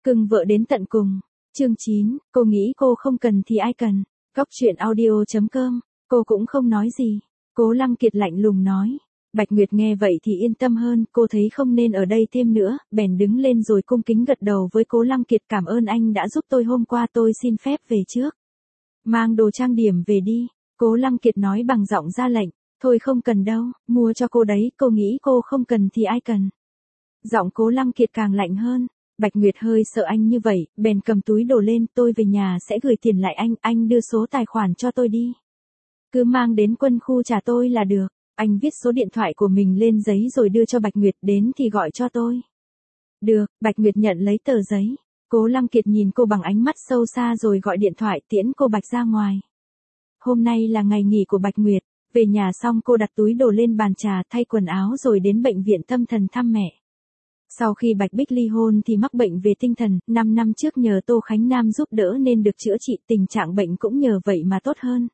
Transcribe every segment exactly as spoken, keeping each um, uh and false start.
Cưng vợ đến tận cùng. Chương chín, cô nghĩ cô không cần thì ai cần. Góc chuyện audio.com, cô cũng không nói gì. Cố Lăng Kiệt lạnh lùng nói. Bạch Nguyệt nghe vậy thì yên tâm hơn, cô thấy không nên ở đây thêm nữa, bèn đứng lên rồi cung kính gật đầu với Cố Lăng Kiệt, cảm ơn anh đã giúp tôi hôm qua, tôi xin phép về trước. Mang đồ trang điểm về đi, Cố Lăng Kiệt nói bằng giọng ra lệnh. Thôi không cần đâu, mua cho cô đấy, cô nghĩ cô không cần thì ai cần. Giọng Cố Lăng Kiệt càng lạnh hơn. Bạch Nguyệt hơi sợ anh như vậy, bèn cầm túi đồ lên, tôi về nhà sẽ gửi tiền lại anh, anh đưa số tài khoản cho tôi đi. Cứ mang đến quân khu trả tôi là được. Anh viết số điện thoại của mình lên giấy rồi đưa cho Bạch Nguyệt, đến thì gọi cho tôi. Được, Bạch Nguyệt nhận lấy tờ giấy. Cố Lăng Kiệt nhìn cô bằng ánh mắt sâu xa rồi gọi điện thoại tiễn cô Bạch ra ngoài. Hôm nay là ngày nghỉ của Bạch Nguyệt, về nhà xong cô đặt túi đồ lên bàn trà, thay quần áo rồi đến bệnh viện tâm thần thăm mẹ. Sau khi Bạch Bích ly hôn thì mắc bệnh về tinh thần, năm năm trước nhờ Tô Khánh Nam giúp đỡ nên được chữa trị, tình trạng bệnh cũng nhờ vậy mà tốt hơn.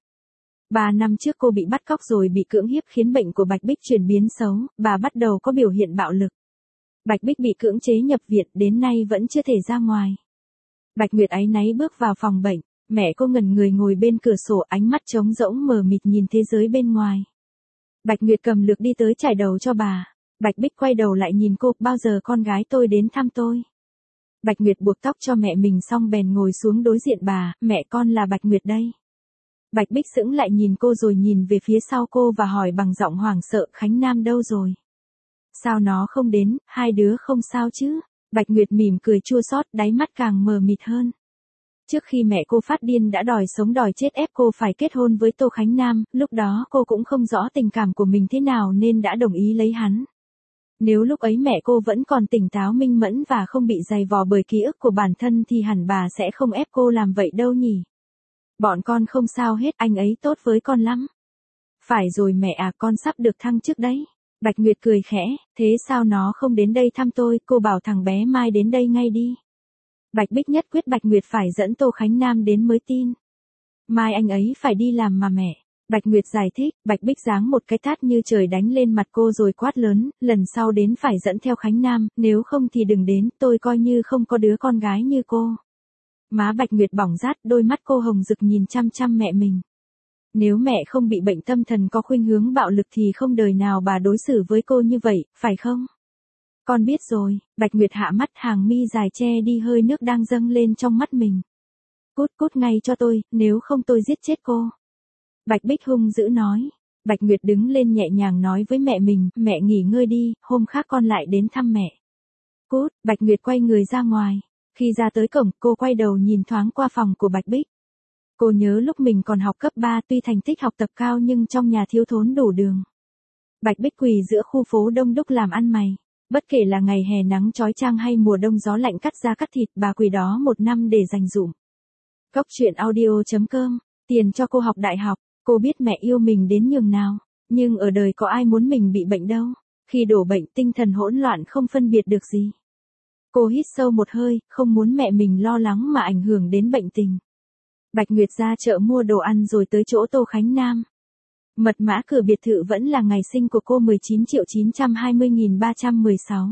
Ba năm trước cô bị bắt cóc rồi bị cưỡng hiếp khiến bệnh của Bạch Bích chuyển biến xấu, bà bắt đầu có biểu hiện bạo lực. Bạch Bích bị cưỡng chế nhập viện, đến nay vẫn chưa thể ra ngoài. Bạch Nguyệt áy náy bước vào phòng bệnh, mẹ cô ngẩn người ngồi bên cửa sổ, ánh mắt trống rỗng mờ mịt nhìn thế giới bên ngoài. Bạch Nguyệt cầm lược đi tới chải đầu cho bà. Bạch Bích quay đầu lại nhìn cô, bao giờ con gái tôi đến thăm tôi. Bạch Nguyệt buộc tóc cho mẹ mình xong bèn ngồi xuống đối diện bà, mẹ con là Bạch Nguyệt đây. Bạch Bích sững lại nhìn cô rồi nhìn về phía sau cô và hỏi bằng giọng hoảng sợ, Khánh Nam đâu rồi? Sao nó không đến, hai đứa không sao chứ? Bạch Nguyệt mỉm cười chua xót, đáy mắt càng mờ mịt hơn. Trước khi mẹ cô phát điên đã đòi sống đòi chết ép cô phải kết hôn với Tô Khánh Nam, lúc đó cô cũng không rõ tình cảm của mình thế nào nên đã đồng ý lấy hắn. Nếu lúc ấy mẹ cô vẫn còn tỉnh táo minh mẫn và không bị dày vò bởi ký ức của bản thân thì hẳn bà sẽ không ép cô làm vậy đâu nhỉ. Bọn con không sao hết, anh ấy tốt với con lắm. Phải rồi mẹ à, con sắp được thăng chức đấy. Bạch Nguyệt cười khẽ, thế sao nó không đến đây thăm tôi, cô bảo thằng bé Mai đến đây ngay đi. Bạch Bích nhất quyết Bạch Nguyệt phải dẫn Tô Khánh Nam đến mới tin. Mai anh ấy phải đi làm mà mẹ. Bạch Nguyệt giải thích, Bạch Bích giáng một cái tát như trời đánh lên mặt cô rồi quát lớn, lần sau đến phải dẫn theo Khánh Nam, nếu không thì đừng đến, tôi coi như không có đứa con gái như cô. Má Bạch Nguyệt bỏng rát, đôi mắt cô hồng rực nhìn chăm chăm mẹ mình. Nếu mẹ không bị bệnh tâm thần có khuynh hướng bạo lực thì không đời nào bà đối xử với cô như vậy, phải không? Con biết rồi, Bạch Nguyệt hạ mắt, hàng mi dài che đi hơi nước đang dâng lên trong mắt mình. Cút cút ngay cho tôi, nếu không tôi giết chết cô. Bạch Bích hung dữ nói. Bạch Nguyệt đứng lên nhẹ nhàng nói với mẹ mình, mẹ nghỉ ngơi đi, hôm khác con lại đến thăm mẹ. Cút, Bạch Nguyệt quay người ra ngoài. Khi ra tới cổng, cô quay đầu nhìn thoáng qua phòng của Bạch Bích. Cô nhớ lúc mình còn học cấp ba, tuy thành tích học tập cao nhưng trong nhà thiếu thốn đủ đường. Bạch Bích quỳ giữa khu phố đông đúc làm ăn mày. Bất kể là ngày hè nắng chói chang hay mùa đông gió lạnh cắt da cắt thịt, bà quỳ đó một năm để dành dụm. Góc chuyện audio.com, tiền cho cô học đại học. Cô biết mẹ yêu mình đến nhường nào, nhưng ở đời có ai muốn mình bị bệnh đâu. Khi đổ bệnh tinh thần hỗn loạn không phân biệt được gì. Cô hít sâu một hơi, không muốn mẹ mình lo lắng mà ảnh hưởng đến bệnh tình. Bạch Nguyệt ra chợ mua đồ ăn rồi tới chỗ Tô Khánh Nam. Mật mã cửa biệt thự vẫn là ngày sinh của cô mười chín triệu chín trăm hai mươi nghìn ba trăm mười sáu.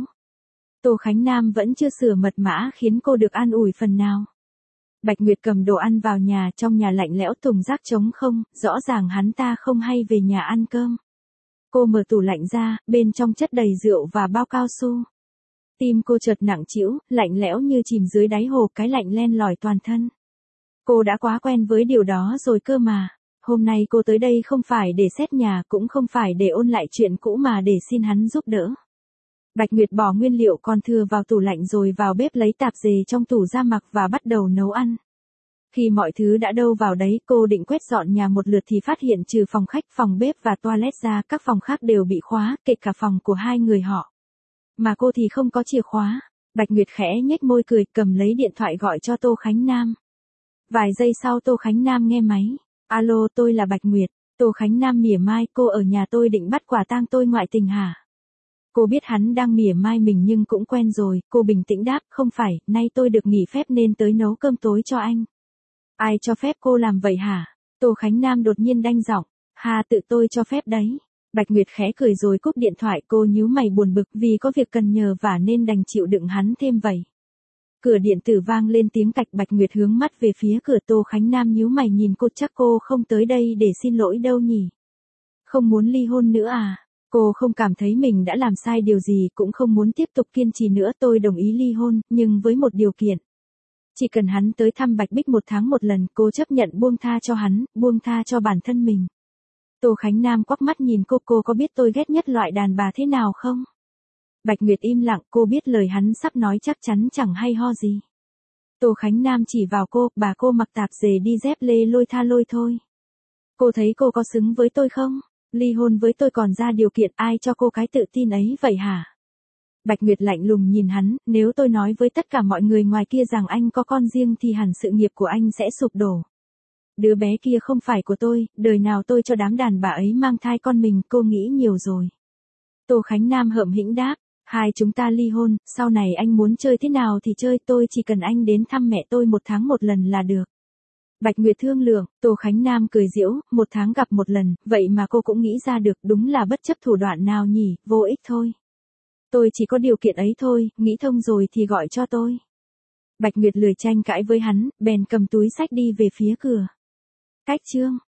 Tô Khánh Nam vẫn chưa sửa mật mã khiến cô được an ủi phần nào. Bạch Nguyệt cầm đồ ăn vào nhà, trong nhà lạnh lẽo thùng rác trống không, rõ ràng hắn ta không hay về nhà ăn cơm. Cô mở tủ lạnh ra, bên trong chất đầy rượu và bao cao su. Tim cô chợt nặng trĩu, lạnh lẽo như chìm dưới đáy hồ, cái lạnh len lỏi toàn thân. Cô đã quá quen với điều đó rồi cơ mà. Hôm nay cô tới đây không phải để xét nhà, cũng không phải để ôn lại chuyện cũ mà để xin hắn giúp đỡ. Bạch Nguyệt bỏ nguyên liệu còn thừa vào tủ lạnh rồi vào bếp lấy tạp dề trong tủ ra mặc và bắt đầu nấu ăn. Khi mọi thứ đã đâu vào đấy, cô định quét dọn nhà một lượt thì phát hiện trừ phòng khách, phòng bếp và toilet ra, các phòng khác đều bị khóa, kể cả phòng của hai người họ. Mà cô thì không có chìa khóa. Bạch Nguyệt khẽ nhếch môi cười, cầm lấy điện thoại gọi cho Tô Khánh Nam. Vài giây sau Tô Khánh Nam nghe máy. Alo, tôi là Bạch Nguyệt. Tô Khánh Nam mỉa mai, cô ở nhà tôi định bắt quả tang tôi ngoại tình hả? Cô biết hắn đang mỉa mai mình nhưng cũng quen rồi, cô bình tĩnh đáp, không phải, nay tôi được nghỉ phép nên tới nấu cơm tối cho anh. Ai cho phép cô làm vậy hả? Tô Khánh Nam đột nhiên đanh giọng, hà tự tôi cho phép đấy. Bạch Nguyệt khẽ cười rồi cúp điện thoại, cô nhíu mày buồn bực vì có việc cần nhờ vả nên đành chịu đựng hắn thêm vậy. Cửa điện tử vang lên tiếng cạch. Bạch Nguyệt hướng mắt về phía cửa. Tô Khánh Nam nhíu mày nhìn cô, chắc cô không tới đây để xin lỗi đâu nhỉ? Không muốn ly hôn nữa à? Cô không cảm thấy mình đã làm sai điều gì, cũng không muốn tiếp tục kiên trì nữa. Tôi đồng ý ly hôn, nhưng với một điều kiện. Chỉ cần hắn tới thăm Bạch Bích một tháng một lần, cô chấp nhận buông tha cho hắn, buông tha cho bản thân mình. Tô Khánh Nam quắc mắt nhìn cô, cô có biết tôi ghét nhất loại đàn bà thế nào không? Bạch Nguyệt im lặng, cô biết lời hắn sắp nói chắc chắn chẳng hay ho gì. Tô Khánh Nam chỉ vào cô, bà cô mặc tạp dề đi dép lê lôi tha lôi thôi. Cô thấy cô có xứng với tôi không? Ly hôn với tôi còn ra điều kiện, ai cho cô cái tự tin ấy vậy hả? Bạch Nguyệt lạnh lùng nhìn hắn, nếu tôi nói với tất cả mọi người ngoài kia rằng anh có con riêng thì hẳn sự nghiệp của anh sẽ sụp đổ. Đứa bé kia không phải của tôi, đời nào tôi cho đám đàn bà ấy mang thai con mình, cô nghĩ nhiều rồi. Tô Khánh Nam hậm hĩnh đáp, hai chúng ta ly hôn, sau này anh muốn chơi thế nào thì chơi, tôi chỉ cần anh đến thăm mẹ tôi một tháng một lần là được. Bạch Nguyệt thương lượng. Tô Khánh Nam cười giễu, một tháng gặp một lần, vậy mà cô cũng nghĩ ra được, đúng là bất chấp thủ đoạn nào nhỉ, vô ích thôi. Tôi chỉ có điều kiện ấy thôi, nghĩ thông rồi thì gọi cho tôi. Bạch Nguyệt lười tranh cãi với hắn, bèn cầm túi xách đi về phía cửa. Cách chương